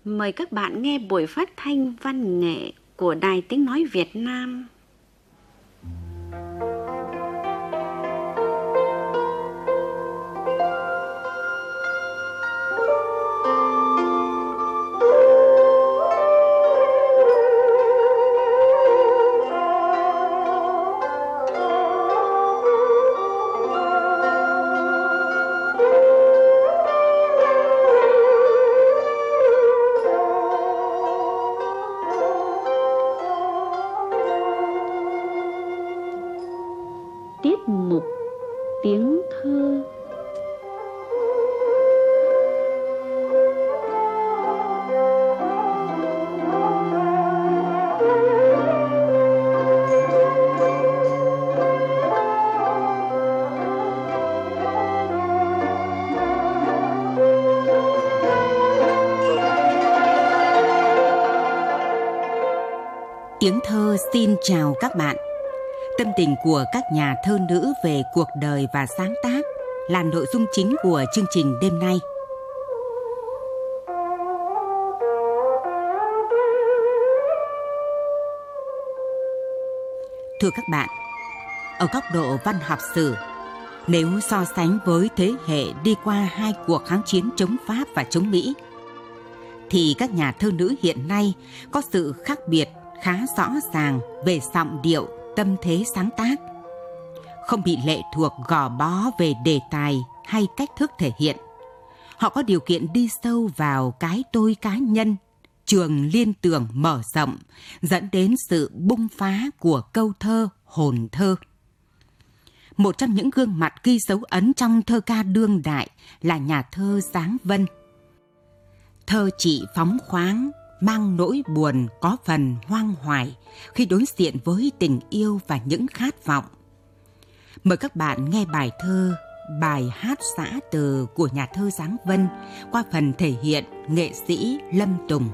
Mời các bạn nghe buổi phát thanh văn nghệ của Đài Tiếng Nói Việt Nam. Tiết mục tiếng thơ. Tiếng thơ xin chào các bạn. Tâm tình của các nhà thơ nữ về cuộc đời và sáng tác là nội dung chính của chương trình đêm nay. Thưa các bạn, ở góc độ văn học sử, nếu so sánh với thế hệ đi qua hai cuộc kháng chiến chống Pháp và chống Mỹ, thì các nhà thơ nữ hiện nay có sự khác biệt khá rõ ràng về giọng điệu, tâm thế sáng tác, không bị lệ thuộc gò bó về đề tài hay cách thức thể hiện. Họ có điều kiện đi sâu vào cái tôi cá nhân, trường liên tưởng mở rộng, dẫn đến sự bung phá của câu thơ, hồn thơ. Một trong những gương mặt ghi dấu ấn trong thơ ca đương đại là nhà thơ Giáng Vân. Thơ chị phóng khoáng, mang nỗi buồn có phần hoang hoài khi đối diện với tình yêu và những khát vọng. Mời các bạn nghe bài thơ Bài hát xã từ của nhà thơ Giáng Vân qua phần thể hiện nghệ sĩ Lâm Tùng.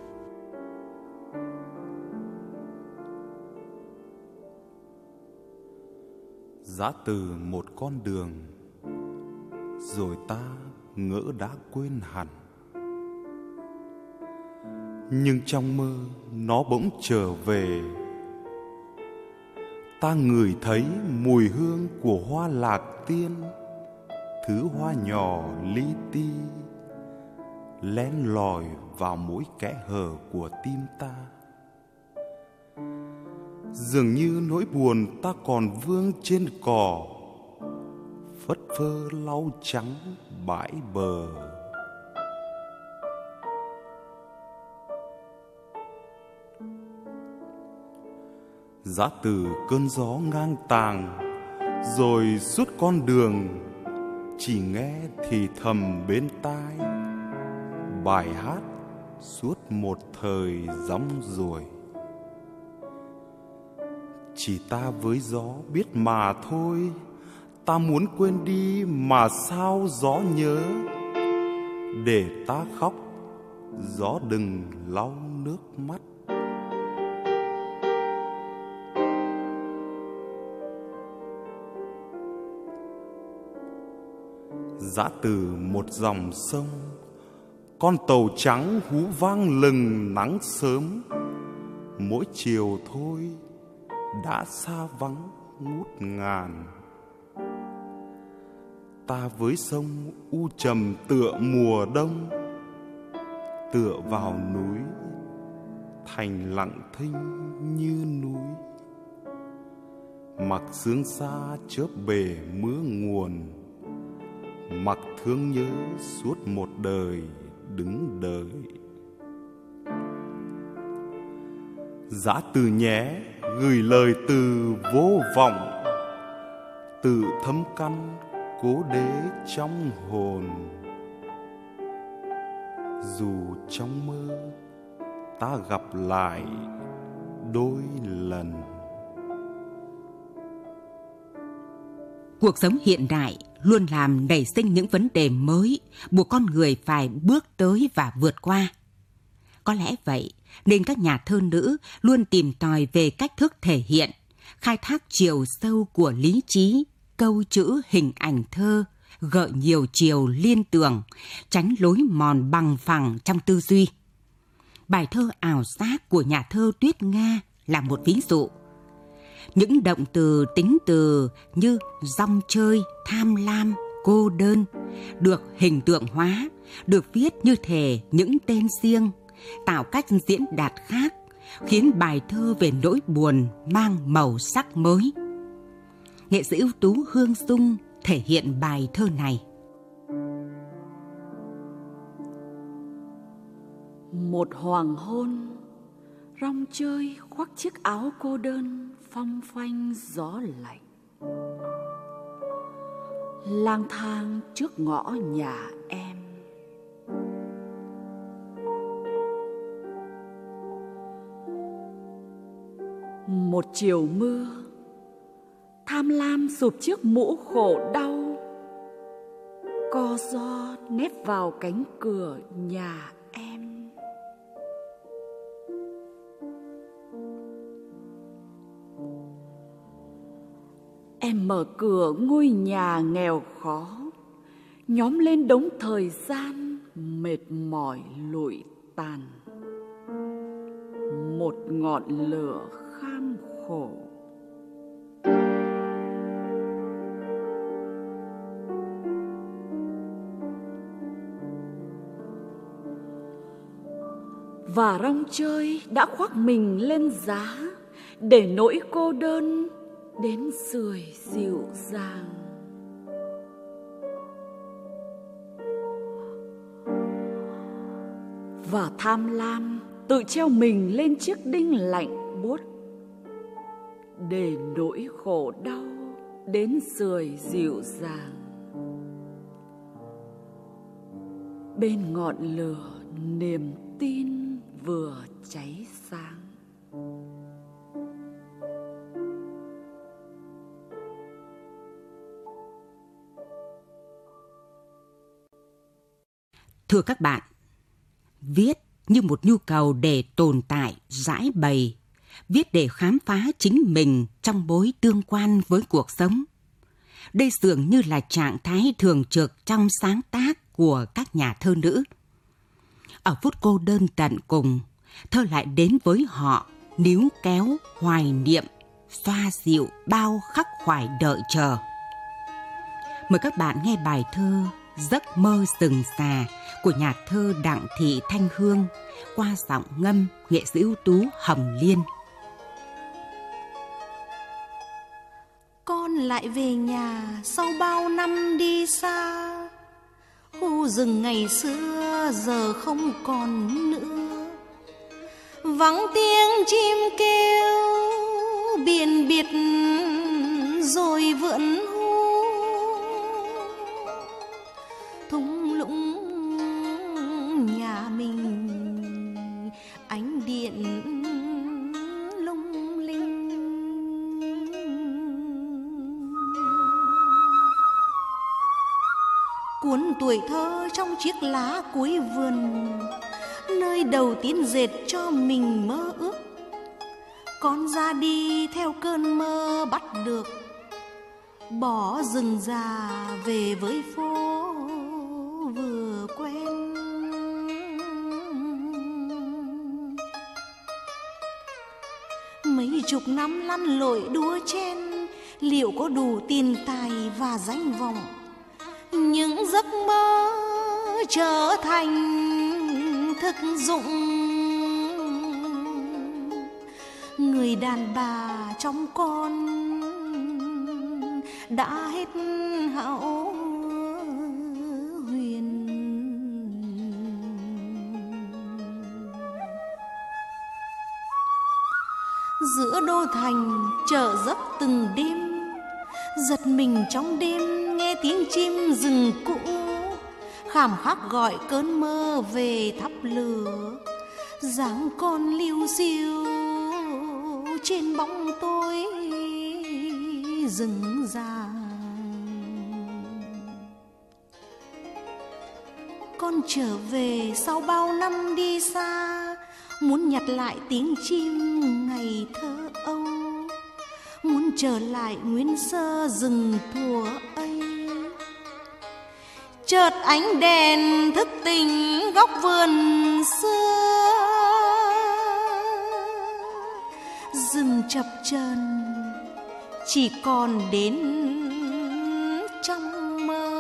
Giã từ một con đường, rồi ta ngỡ đã quên hẳn. Nhưng trong mơ nó bỗng trở về. Ta ngửi thấy mùi hương của hoa lạc tiên, thứ hoa nhỏ li ti len lỏi vào mỗi kẽ hở của tim ta. Dường như nỗi buồn ta còn vương trên cỏ, phất phơ lau trắng bãi bờ. Giã từ cơn gió ngang tàng, rồi suốt con đường chỉ nghe thì thầm bên tai bài hát suốt một thời rong ruổi. Chỉ ta với gió biết mà thôi, ta muốn quên đi mà sao gió nhớ. Để ta khóc, gió đừng lau nước mắt. Giã từ một dòng sông, con tàu trắng hú vang lừng nắng sớm. Mỗi chiều thôi đã xa vắng ngút ngàn. Ta với sông u trầm tựa mùa đông, tựa vào núi thành lặng thinh như núi. Mặc sương xa chớp bể mưa nguồn, mặc thương nhớ suốt một đời đứng đợi. Giã từ nhé, gửi lời từ vô vọng, tự thâm căn cố đế trong hồn. Dù trong mơ ta gặp lại đôi lần. Cuộc sống hiện đại luôn làm nảy sinh những vấn đề mới, buộc con người phải bước tới và vượt qua. Có lẽ vậy nên các nhà thơ nữ luôn tìm tòi về cách thức thể hiện, khai thác chiều sâu của lý trí, câu chữ hình ảnh thơ, gợi nhiều chiều liên tưởng, tránh lối mòn bằng phẳng trong tư duy. Bài thơ ảo giác của nhà thơ Tuyết Nga là một ví dụ. Những động từ, tính từ như rong chơi, tham lam, cô đơn được hình tượng hóa, được viết như thể những tên riêng, tạo cách diễn đạt khác, khiến bài thơ về nỗi buồn mang màu sắc mới. Nghệ sĩ ưu tú Hương Dung thể hiện bài thơ này. Một hoàng hôn, rong chơi khoác chiếc áo cô đơn, phong phanh gió lạnh. Lang thang trước ngõ nhà em. Một chiều mưa, tham lam sụp chiếc mũ khổ đau, co ro nép vào cánh cửa nhà em. Em mở cửa ngôi nhà nghèo khó, nhóm lên đống thời gian mệt mỏi lụi tàn. Một ngọn lửa kham khổ. Và rong chơi đã khoác mình lên giá, để nỗi cô đơn đến sưởi dịu dàng. Và tham lam tự treo mình lên chiếc đinh lạnh buốt, để nỗi khổ đau đến sưởi dịu dàng. Bên ngọn lửa niềm tin vừa cháy sáng. Thưa các bạn, viết như một nhu cầu để tồn tại, giải bày, viết để khám phá chính mình trong mối tương quan với cuộc sống. Đây dường như là trạng thái thường trực trong sáng tác của các nhà thơ nữ. Ở phút cô đơn tận cùng, thơ lại đến với họ, níu kéo, hoài niệm, xoa dịu bao khắc khoải đợi chờ. Mời các bạn nghe bài thơ Giấc mơ rừng già của nhà thơ Đặng Thị Thanh Hương qua giọng ngâm nghệ sĩ ưu tú Hồng Liên. Con lại về nhà sau bao năm đi xa, khu rừng ngày xưa giờ không còn nữa. Vắng tiếng chim kêu biển biệt rồi vượn hú, thung lũng nhà mình ánh điện lung linh. Cuốn tuổi thơ trong chiếc lá cuối vườn, nơi đầu tiên dệt cho mình mơ ước. Con ra đi theo cơn mơ bắt được, bỏ rừng già về với phố vừa quen. Mấy chục năm lăn lội đua chen, liệu có đủ tiền tài và danh vọng? Những giấc mơ trở thành thực dụng. Người đàn bà trong con đã hết hão huyền. Giữa đô thành chợ giấc từng đêm, giật mình trong đêm nghe tiếng chim rừng cũ, khảm khắc gọi cơn mơ về thắp lửa. Dáng con liu xiu trên bóng tối rừng già. Con trở về sau bao năm đi xa, muốn nhặt lại tiếng chim ngày thơ âu, muốn trở lại nguyên sơ rừng thuở ấy. Chợt ánh đèn thức tỉnh góc vườn xưa, dần chập chờn, chỉ còn đến trong mơ.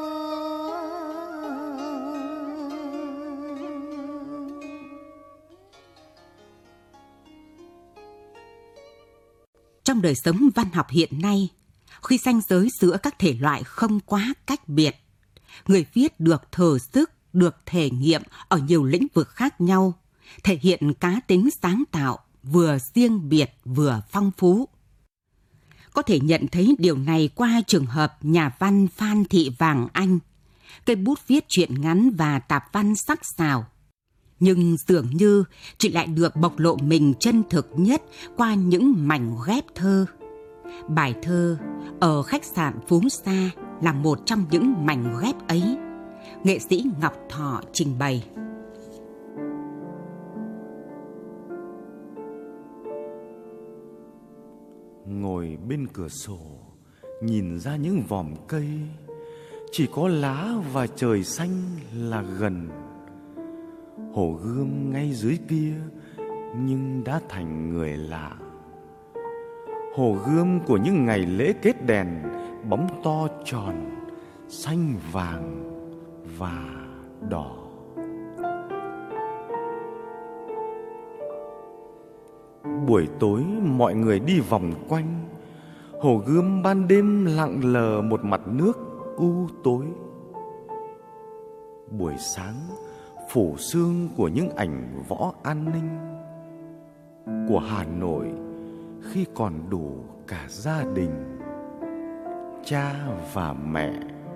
Trong đời sống văn học hiện nay, khi ranh giới giữa các thể loại không quá cách biệt, người viết được thử sức, được thể nghiệm ở nhiều lĩnh vực khác nhau, thể hiện cá tính sáng tạo, vừa riêng biệt vừa phong phú. Có thể nhận thấy điều này qua trường hợp nhà văn Phan Thị Vàng Anh, cây bút viết truyện ngắn và tạp văn sắc sảo. Nhưng dường như chị lại được bộc lộ mình chân thực nhất qua những mảnh ghép thơ. Bài thơ Ở khách sạn Phú Sa là một trong những mảnh ghép ấy. Nghệ sĩ Ngọc Thọ trình bày. Ngồi bên cửa sổ, nhìn ra những vòm cây, chỉ có lá và trời xanh là gần. Hồ Gươm ngay dưới kia nhưng đã thành người lạ. Hồ Gươm của những ngày lễ kết đèn, bóng to tròn, xanh vàng và đỏ. Buổi tối mọi người đi vòng quanh Hồ Gươm, ban đêm lặng lờ một mặt nước u tối. Buổi sáng phủ sương của những ảnh võ an ninh của Hà Nội khi còn đủ cả gia đình, cha và mẹ.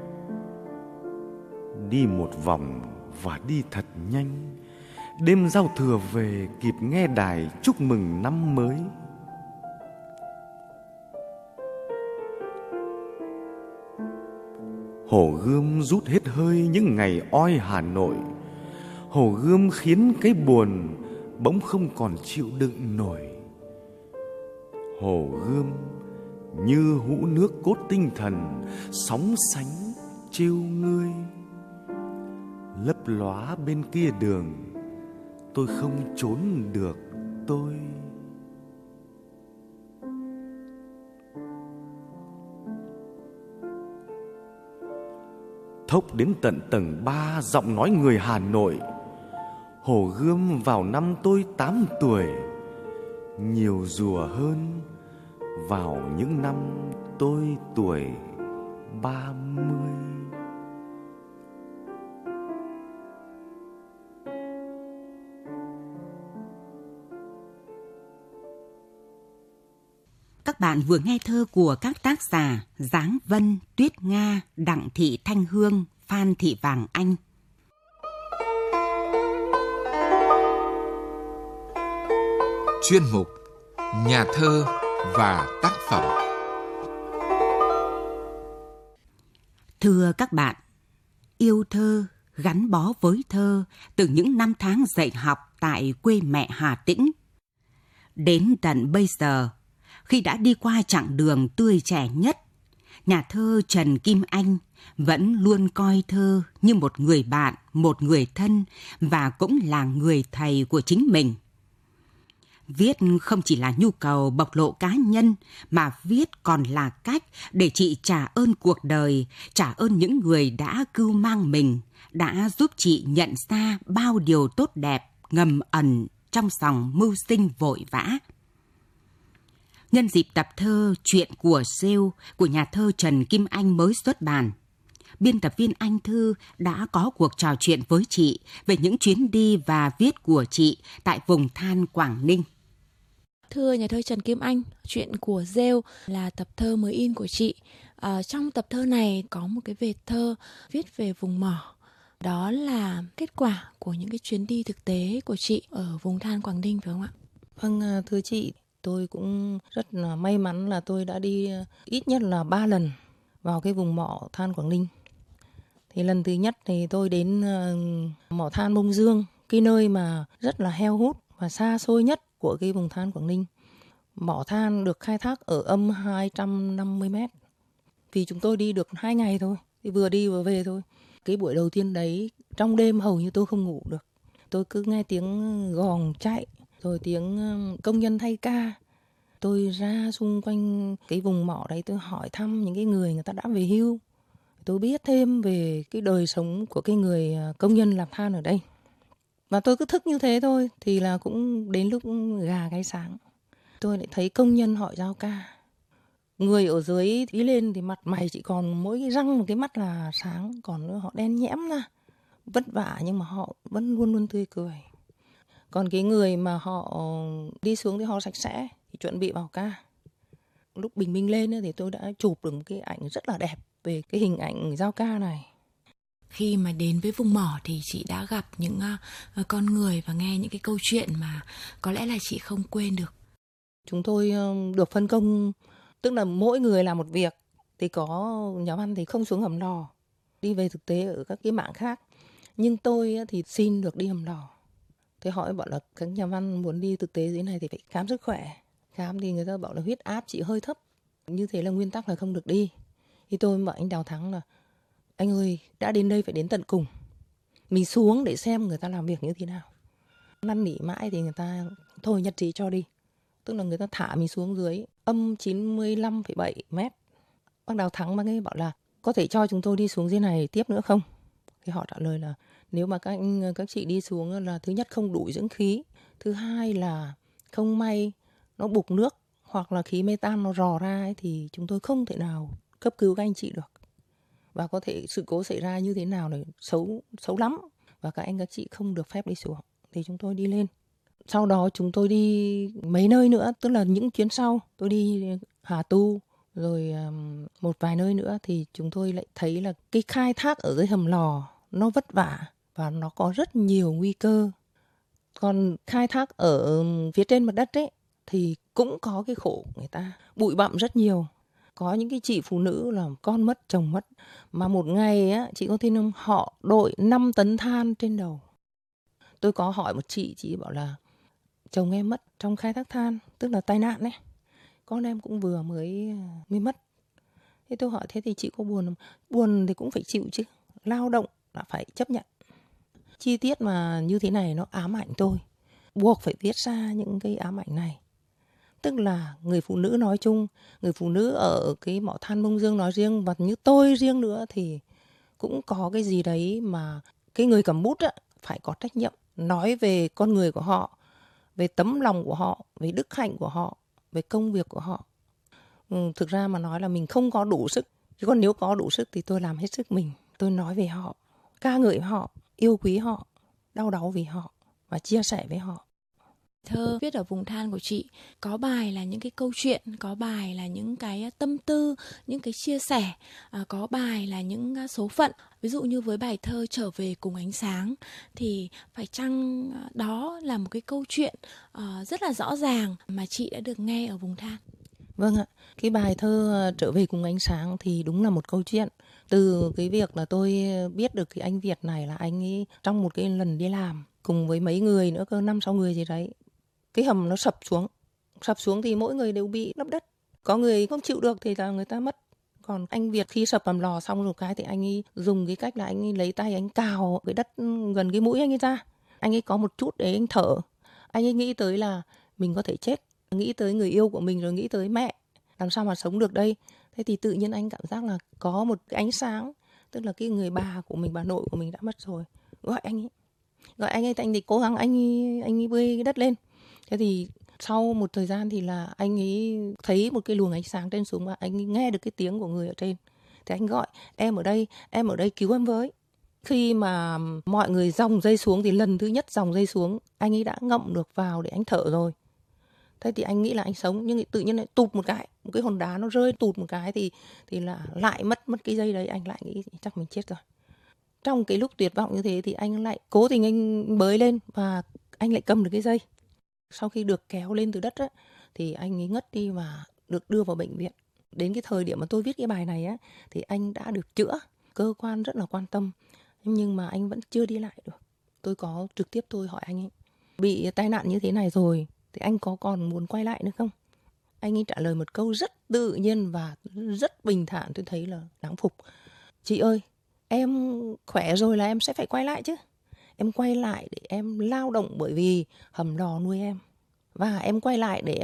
Đi một vòng và đi thật nhanh, đêm giao thừa về kịp nghe đài chúc mừng năm mới. Hồ Gươm rút hết hơi những ngày oi Hà Nội. Hồ Gươm khiến cái buồn bỗng không còn chịu đựng nổi. Hồ Gươm như hũ nước cốt tinh thần, sóng sánh trêu ngươi. Lấp lóa bên kia đường, tôi không trốn được tôi. Thốc đến tận tầng 3 giọng nói người Hà Nội. Hồ Gươm vào năm tôi 8 tuổi, nhiều rùa hơn vào những năm tôi tuổi 30. Các bạn vừa nghe thơ của các tác giả Giáng Vân, Tuyết Nga, Đặng Thị Thanh Hương, Phan Thị Vàng Anh. Chuyên mục Nhà thơ và tác phẩm. Thưa các bạn, yêu thơ, gắn bó với thơ từ những năm tháng dạy học tại quê mẹ Hà Tĩnh. Đến tận bây giờ, khi đã đi qua chặng đường tươi trẻ nhất, nhà thơ Trần Kim Anh vẫn luôn coi thơ như một người bạn, một người thân và cũng là người thầy của chính mình. Viết không chỉ là nhu cầu bộc lộ cá nhân, mà viết còn là cách để chị trả ơn cuộc đời, trả ơn những người đã cưu mang mình, đã giúp chị nhận ra bao điều tốt đẹp ngầm ẩn trong dòng mưu sinh vội vã. Nhân dịp tập thơ Chuyện của Rêu của nhà thơ Trần Kim Anh mới xuất bản, biên tập viên Anh Thư đã có cuộc trò chuyện với chị về những chuyến đi và viết của chị tại vùng than Quảng Ninh. Thưa nhà thơ Trần Kim Anh, Chuyện của Rêu là tập thơ mới in của chị. Trong tập thơ này có một cái vệt thơ viết về vùng mỏ. Đó là kết quả của những cái chuyến đi thực tế của chị ở vùng than Quảng Ninh, phải không ạ? Vâng, thưa chị, tôi cũng rất là may mắn là tôi đã đi ít nhất là 3 lần vào cái vùng mỏ than Quảng Ninh. Thì lần thứ nhất thì tôi đến mỏ than Mông Dương, cái nơi mà rất là heo hút và xa xôi nhất của cái vùng than Quảng Ninh. Mỏ than được khai thác ở âm 250 mét. Vì chúng tôi đi được 2 ngày thôi, thì vừa đi vừa về thôi. Cái buổi đầu tiên đấy, trong đêm hầu như tôi không ngủ được. Tôi cứ nghe tiếng gòn chạy, rồi tiếng công nhân thay ca. Tôi ra xung quanh cái vùng mỏ đấy, tôi hỏi thăm những cái người ta đã về hưu. Tôi biết thêm về cái đời sống của cái người công nhân làm than ở đây. Và tôi cứ thức như thế thôi, thì là cũng đến lúc gà gáy sáng. Tôi lại thấy công nhân họ giao ca. Người ở dưới đi lên thì mặt mày chỉ còn mỗi cái răng một cái mắt là sáng, còn họ đen nhẽm ra. Vất vả nhưng mà họ vẫn luôn luôn tươi cười. Còn cái người mà họ đi xuống thì họ sạch sẽ, thì chuẩn bị vào ca. Lúc bình minh lên thì tôi đã chụp được một cái ảnh rất là đẹp về cái hình ảnh giao ca này. Khi mà đến với vùng mỏ thì chị đã gặp những con người và nghe những cái câu chuyện mà có lẽ là chị không quên được. Chúng tôi được phân công, tức là mỗi người làm một việc. Thì có nhà văn thì không xuống hầm lò, đi về thực tế ở các cái mảng khác. Nhưng tôi thì xin được đi hầm lò. Thế hỏi bảo là các nhà văn muốn đi thực tế dưới này thì phải khám sức khỏe. Khám thì người ta bảo là huyết áp chị hơi thấp, như thế là nguyên tắc là không được đi. Thì tôi bảo anh Đào Thắng là anh ơi, đã đến đây phải đến tận cùng. Mình xuống để xem người ta làm việc như thế nào. Năn nỉ mãi thì người ta thôi nhất trí cho đi. Tức là người ta thả mình xuống dưới âm 95,7 mét. Bác Đào Thắng bác ấy bảo là có thể cho chúng tôi đi xuống dưới này tiếp nữa không? Thì họ trả lời là nếu mà các chị đi xuống là thứ nhất không đủ dưỡng khí, thứ hai là không may nó bục nước hoặc là khí metan nó rò ra ấy, thì chúng tôi không thể nào cấp cứu các anh chị được. Và có thể sự cố xảy ra như thế nào là xấu lắm. Và các anh các chị không được phép đi xuống. Thì chúng tôi đi lên. Sau đó chúng tôi đi mấy nơi nữa, tức là những chuyến sau tôi đi Hà Tu, rồi một vài nơi nữa thì chúng tôi lại thấy là cái khai thác ở dưới hầm lò nó vất vả và nó có rất nhiều nguy cơ. Còn khai thác ở phía trên mặt đất ấy thì cũng có cái khổ người ta, bụi bặm rất nhiều. Có những cái chị phụ nữ là con mất, chồng mất. Mà một ngày á, chị có tin không, họ đội 5 tấn than trên đầu. Tôi có hỏi một chị bảo là chồng em mất trong khai thác than, tức là tai nạn ấy. Con em cũng vừa mới mất. Thế tôi hỏi thế thì chị có buồn không? Buồn thì cũng phải chịu chứ. Lao động là phải chấp nhận. Chi tiết mà như thế này nó ám ảnh tôi. Buộc phải viết ra những cái ám ảnh này. Tức là người phụ nữ nói chung, người phụ nữ ở cái mỏ than Mông Dương nói riêng và như tôi riêng nữa thì cũng có cái gì đấy mà cái người cầm bút á, phải có trách nhiệm nói về con người của họ, về tấm lòng của họ, về đức hạnh của họ, về công việc của họ. Thực ra mà nói là mình không có đủ sức, chứ còn nếu có đủ sức thì tôi làm hết sức mình. Tôi nói về họ, ca ngợi họ, yêu quý họ, đau đáu vì họ và chia sẻ với họ. Thơ viết ở vùng than của chị có bài là những cái câu chuyện, có bài là những cái tâm tư, những cái chia sẻ, có bài là những số phận. Ví dụ như với bài thơ Trở về cùng ánh sáng thì phải chăng đó là một cái câu chuyện rất là rõ ràng mà chị đã được nghe ở vùng than? Vâng ạ, cái bài thơ Trở về cùng ánh sáng thì đúng là một câu chuyện. Từ cái việc là tôi biết được cái anh Việt này là anh ấy trong một cái lần đi làm cùng với mấy người nữa cơ, 5-6 người gì đấy. Cái hầm nó sập xuống thì mỗi người đều bị lấp đất. Có người không chịu được thì là người ta mất. Còn anh Việt khi sập hầm lò xong rồi cái thì anh ấy dùng cái cách là anh ấy lấy tay anh cào cái đất gần cái mũi anh ấy ra. Anh ấy có một chút để anh thở. Anh ấy nghĩ tới là mình có thể chết, nghĩ tới người yêu của mình rồi nghĩ tới mẹ, làm sao mà sống được đây. Thế thì tự nhiên anh cảm giác là có một cái ánh sáng, tức là cái người bà của mình, bà nội của mình đã mất rồi. Gọi anh ấy thì anh thì cố gắng anh ấy bơi cái đất lên. Thế thì sau một thời gian thì là anh ấy thấy một cái luồng ánh sáng trên xuống và anh ấy nghe được cái tiếng của người ở trên. Thì anh gọi, em ở đây cứu em với. Khi mà mọi người dòng dây xuống thì lần thứ nhất dòng dây xuống, anh ấy đã ngậm được vào để anh thở rồi. Thế thì anh nghĩ là anh sống, nhưng tự nhiên lại tụt một cái hòn đá nó rơi tụt một cái thì là lại mất cái dây đấy, anh lại nghĩ chắc mình chết rồi. Trong cái lúc tuyệt vọng như thế thì anh lại cố tình anh bơi lên và anh lại cầm được cái dây. Sau khi được kéo lên từ đất á, thì anh ấy ngất đi và được đưa vào bệnh viện. Đến cái thời điểm mà tôi viết cái bài này á, thì anh đã được chữa, cơ quan rất là quan tâm, nhưng mà anh vẫn chưa đi lại được. Tôi có trực tiếp tôi hỏi anh ấy, bị tai nạn như thế này rồi thì anh có còn muốn quay lại nữa không? Anh ấy trả lời một câu rất tự nhiên và rất bình thản, tôi thấy là đáng phục. Chị ơi, em khỏe rồi là em sẽ phải quay lại chứ. Em quay lại để em lao động bởi vì hầm lò nuôi em. Và em quay lại để em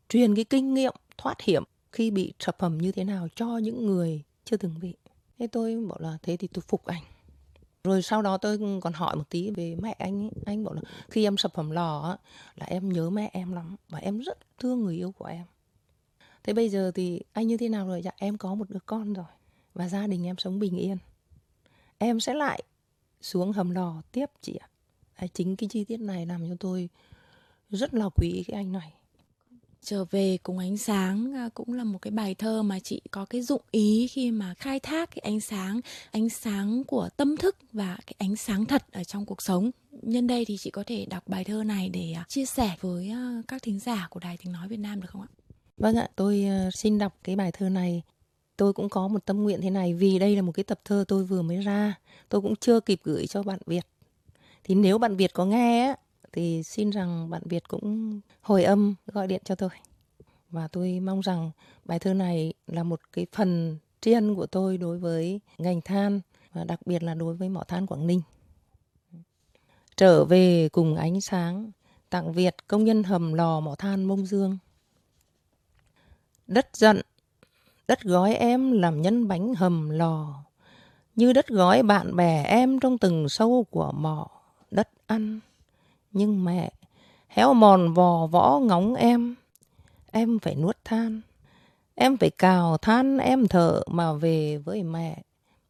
truyền cái kinh nghiệm thoát hiểm khi bị sập hầm như thế nào cho những người chưa từng bị. Thế tôi bảo là thế thì tôi phục anh. Rồi sau đó tôi còn hỏi một tí về mẹ anh ấy. Anh bảo là khi em sập hầm lò á, là em nhớ mẹ em lắm và em rất thương người yêu của em. Thế bây giờ thì anh như thế nào rồi? Dạ em có một đứa con rồi và gia đình em sống bình yên. Em sẽ lại xuống hầm lò tiếp chị ạ. Chính cái chi tiết này làm cho tôi rất là quý cái anh này. Trở về cùng ánh sáng cũng là một cái bài thơ mà chị có cái dụng ý khi mà khai thác cái ánh sáng của tâm thức và cái ánh sáng thật ở trong cuộc sống. Nhân đây thì chị có thể đọc bài thơ này để chia sẻ với các thính giả của Đài Tiếng Nói Việt Nam được không ạ? Vâng ạ, tôi xin đọc cái bài thơ này. Tôi cũng có một tâm nguyện thế này, vì đây là một cái tập thơ tôi vừa mới ra, tôi cũng chưa kịp gửi cho bạn Việt. Thì nếu bạn Việt có nghe á, thì xin rằng bạn Việt cũng hồi âm gọi điện cho tôi. Và tôi mong rằng bài thơ này là một cái phần tri ân của tôi đối với ngành than và đặc biệt là đối với mỏ than Quảng Ninh. Trở về cùng ánh sáng, tặng Việt công nhân hầm lò mỏ than Mông Dương. Đất giận, đất gói em làm nhân bánh hầm lò, như đất gói bạn bè em trong từng sâu của mỏ đất ăn. Nhưng mẹ héo mòn vò võ ngóng em phải nuốt than, em phải cào than em thở mà về với mẹ.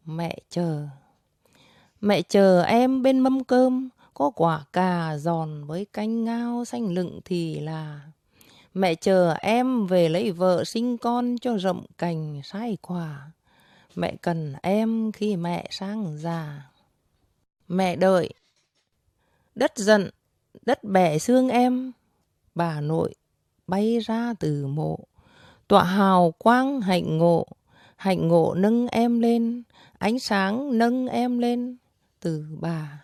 Mẹ chờ em bên mâm cơm, có quả cà giòn với canh ngao xanh lựng thì là. Mẹ chờ em về lấy vợ sinh con cho rộng cành sai quả. Mẹ cần em khi mẹ sang già. Mẹ đợi, đất giận, đất bẻ xương em, bà nội bay ra từ mộ, tọa hào quang hạnh ngộ nâng em lên, ánh sáng nâng em lên từ bà.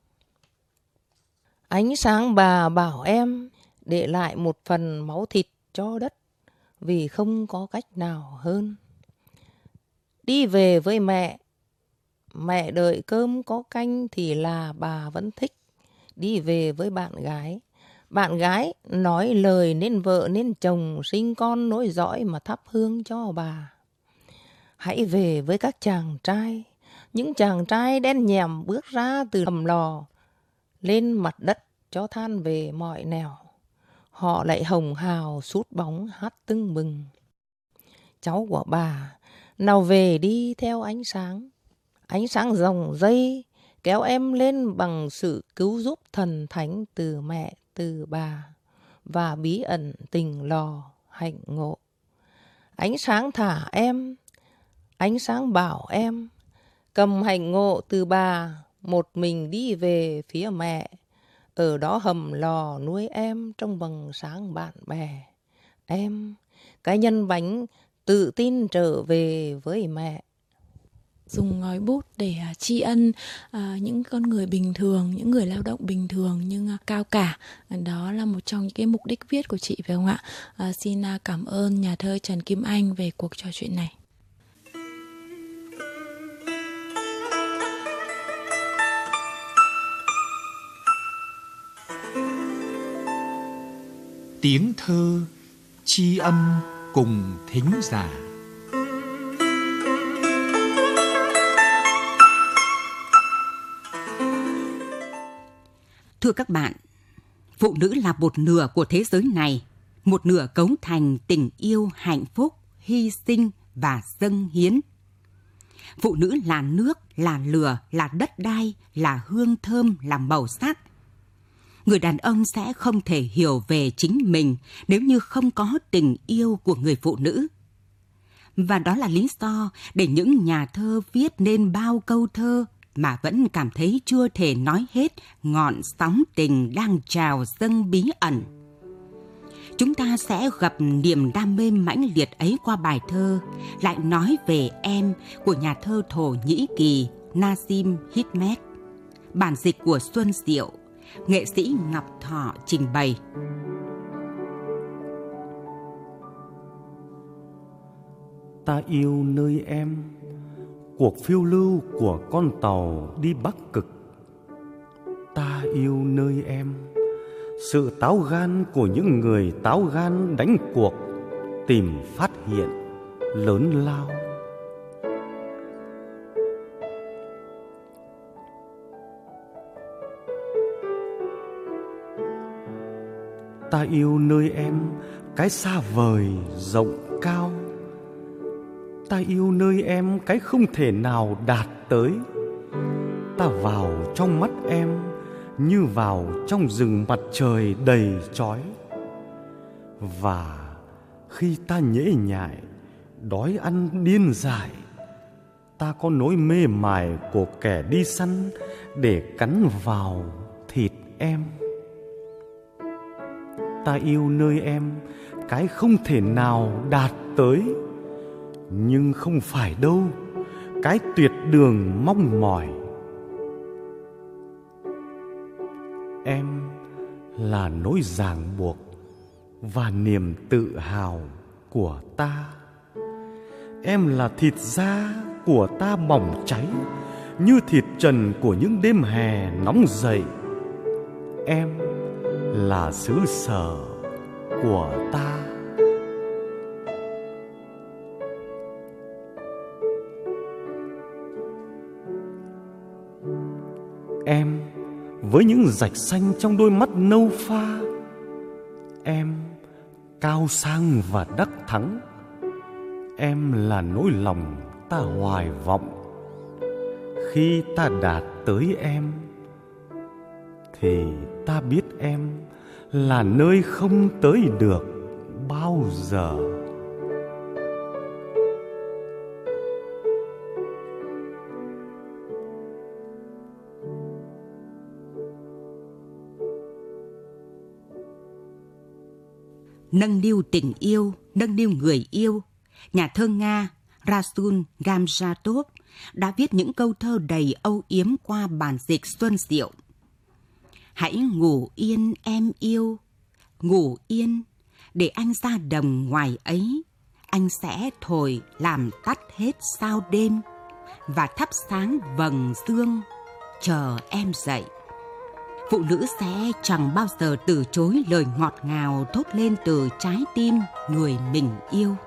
Ánh sáng bà bảo em để lại một phần máu thịt cho đất, vì không có cách nào hơn. Đi về với mẹ đợi cơm có canh thì là bà vẫn thích. Đi về với bạn gái nói lời nên vợ nên chồng, sinh con nối dõi mà thắp hương cho bà. Hãy về với các chàng trai, những chàng trai đen nhèm bước ra từ hầm lò, lên mặt đất cho than về mọi nẻo. Họ lại hồng hào sút bóng hát tưng bừng. Cháu của bà nào về đi theo ánh sáng dòng dây kéo em lên bằng sự cứu giúp thần thánh từ mẹ từ bà và bí ẩn tình lò hạnh ngộ. Ánh sáng thả em, ánh sáng bảo em cầm hạnh ngộ từ bà, một mình đi về phía mẹ. Ở đó hầm lò nuôi em trong vầng sáng bạn bè. Em, cái nhân bánh tự tin trở về với mẹ. Dùng ngòi bút để tri ân những con người bình thường, những người lao động bình thường nhưng cao cả. Đó là một trong những cái mục đích viết của chị phải không ạ? Xin cảm ơn nhà thơ Trần Kim Anh về cuộc trò chuyện này. Tiếng thơ tri âm cùng thính giả. Thưa các bạn, phụ nữ là một nửa của thế giới này, một nửa cấu thành tình yêu, hạnh phúc, hy sinh và dâng hiến. Phụ nữ là nước, là lửa, là đất đai, là hương thơm, là màu sắc. Người đàn ông sẽ không thể hiểu về chính mình nếu như không có tình yêu của người phụ nữ. Và đó là lý do để những nhà thơ viết nên bao câu thơ mà vẫn cảm thấy chưa thể nói hết ngọn sóng tình đang trào dâng bí ẩn. Chúng ta sẽ gặp niềm đam mê mãnh liệt ấy qua bài thơ Lại nói về em của nhà thơ Thổ Nhĩ Kỳ Nazim Hikmet. Bản dịch của Xuân Diệu, nghệ sĩ Ngọc Thọ trình bày. Ta yêu nơi em, cuộc phiêu lưu của con tàu đi Bắc Cực. Ta yêu nơi em, sự táo gan của những người táo gan đánh cuộc tìm phát hiện lớn lao. Ta yêu nơi em cái xa vời rộng cao, ta yêu nơi em cái không thể nào đạt tới. Ta vào trong mắt em như vào trong rừng mặt trời đầy chói. Và khi ta nhễ nhại, đói ăn điên dại, ta có nỗi mê mải của kẻ đi săn để cắn vào thịt em. Ta yêu nơi em cái không thể nào đạt tới, nhưng không phải đâu, cái tuyệt đường mong mỏi. Em là nỗi ràng buộc và niềm tự hào của ta. Em là thịt da của ta bỏng cháy như thịt trần của những đêm hè nóng dậy. Em là xứ sở của ta. Em với những rạch xanh trong đôi mắt nâu pha. Em cao sang và đắc thắng. Em là nỗi lòng ta hoài vọng. Khi ta đạt tới em thì ta biết em là nơi không tới được bao giờ. Nâng niu tình yêu, nâng niu người yêu, nhà thơ Nga Rasul Gamzatov đã viết những câu thơ đầy âu yếm qua bản dịch Xuân Diệu. Hãy ngủ yên em yêu, ngủ yên, để anh ra đồng ngoài ấy, anh sẽ thổi làm tắt hết sao đêm và thắp sáng vầng dương chờ em dậy. Phụ nữ sẽ chẳng bao giờ từ chối lời ngọt ngào thốt lên từ trái tim người mình yêu.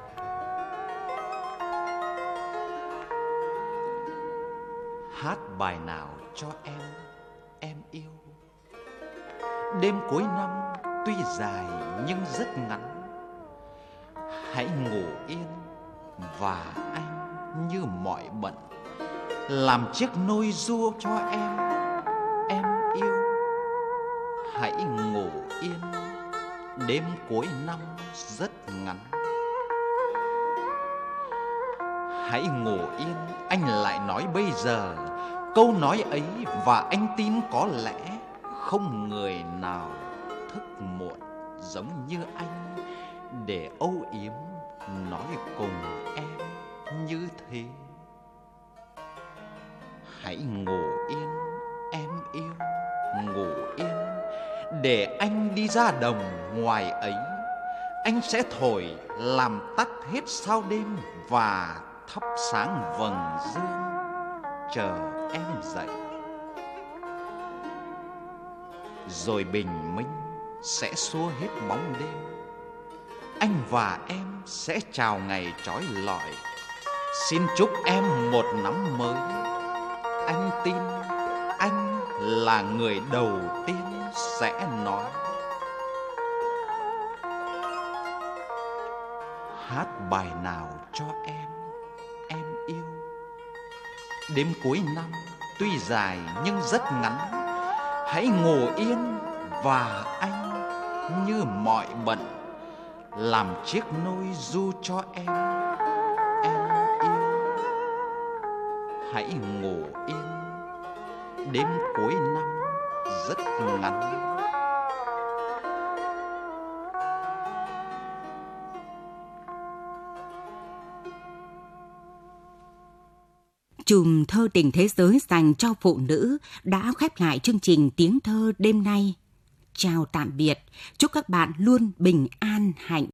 Hát bài nào cho em yêu. Đêm cuối năm tuy dài nhưng rất ngắn. Hãy ngủ yên và anh như mọi bận, làm chiếc nôi ru cho em yêu. Hãy ngủ yên, đêm cuối năm rất ngắn. Hãy ngủ yên, anh lại nói bây giờ câu nói ấy, và anh tin có lẽ không người nào thức muộn giống như anh để âu yếm nói cùng em như thế. Hãy ngủ yên em yêu, ngủ yên, để anh đi ra đồng ngoài ấy, anh sẽ thổi làm tắt hết sao đêm và thắp sáng vầng dương chờ em dậy. Rồi bình minh sẽ xua hết bóng đêm, anh và em sẽ chào ngày trói lọi. Xin chúc em một năm mới. Anh tin anh là người đầu tiên sẽ nói. Hát bài nào cho em yêu. Đêm cuối năm tuy dài nhưng rất ngắn. Hãy ngủ yên và anh như mọi bận, làm chiếc nôi ru cho em yêu. Hãy ngủ yên, đêm cuối năm rất ngắn. Chùm thơ tình thế giới dành cho phụ nữ đã khép lại chương trình Tiếng Thơ đêm nay. Chào tạm biệt, chúc các bạn luôn bình an hạnh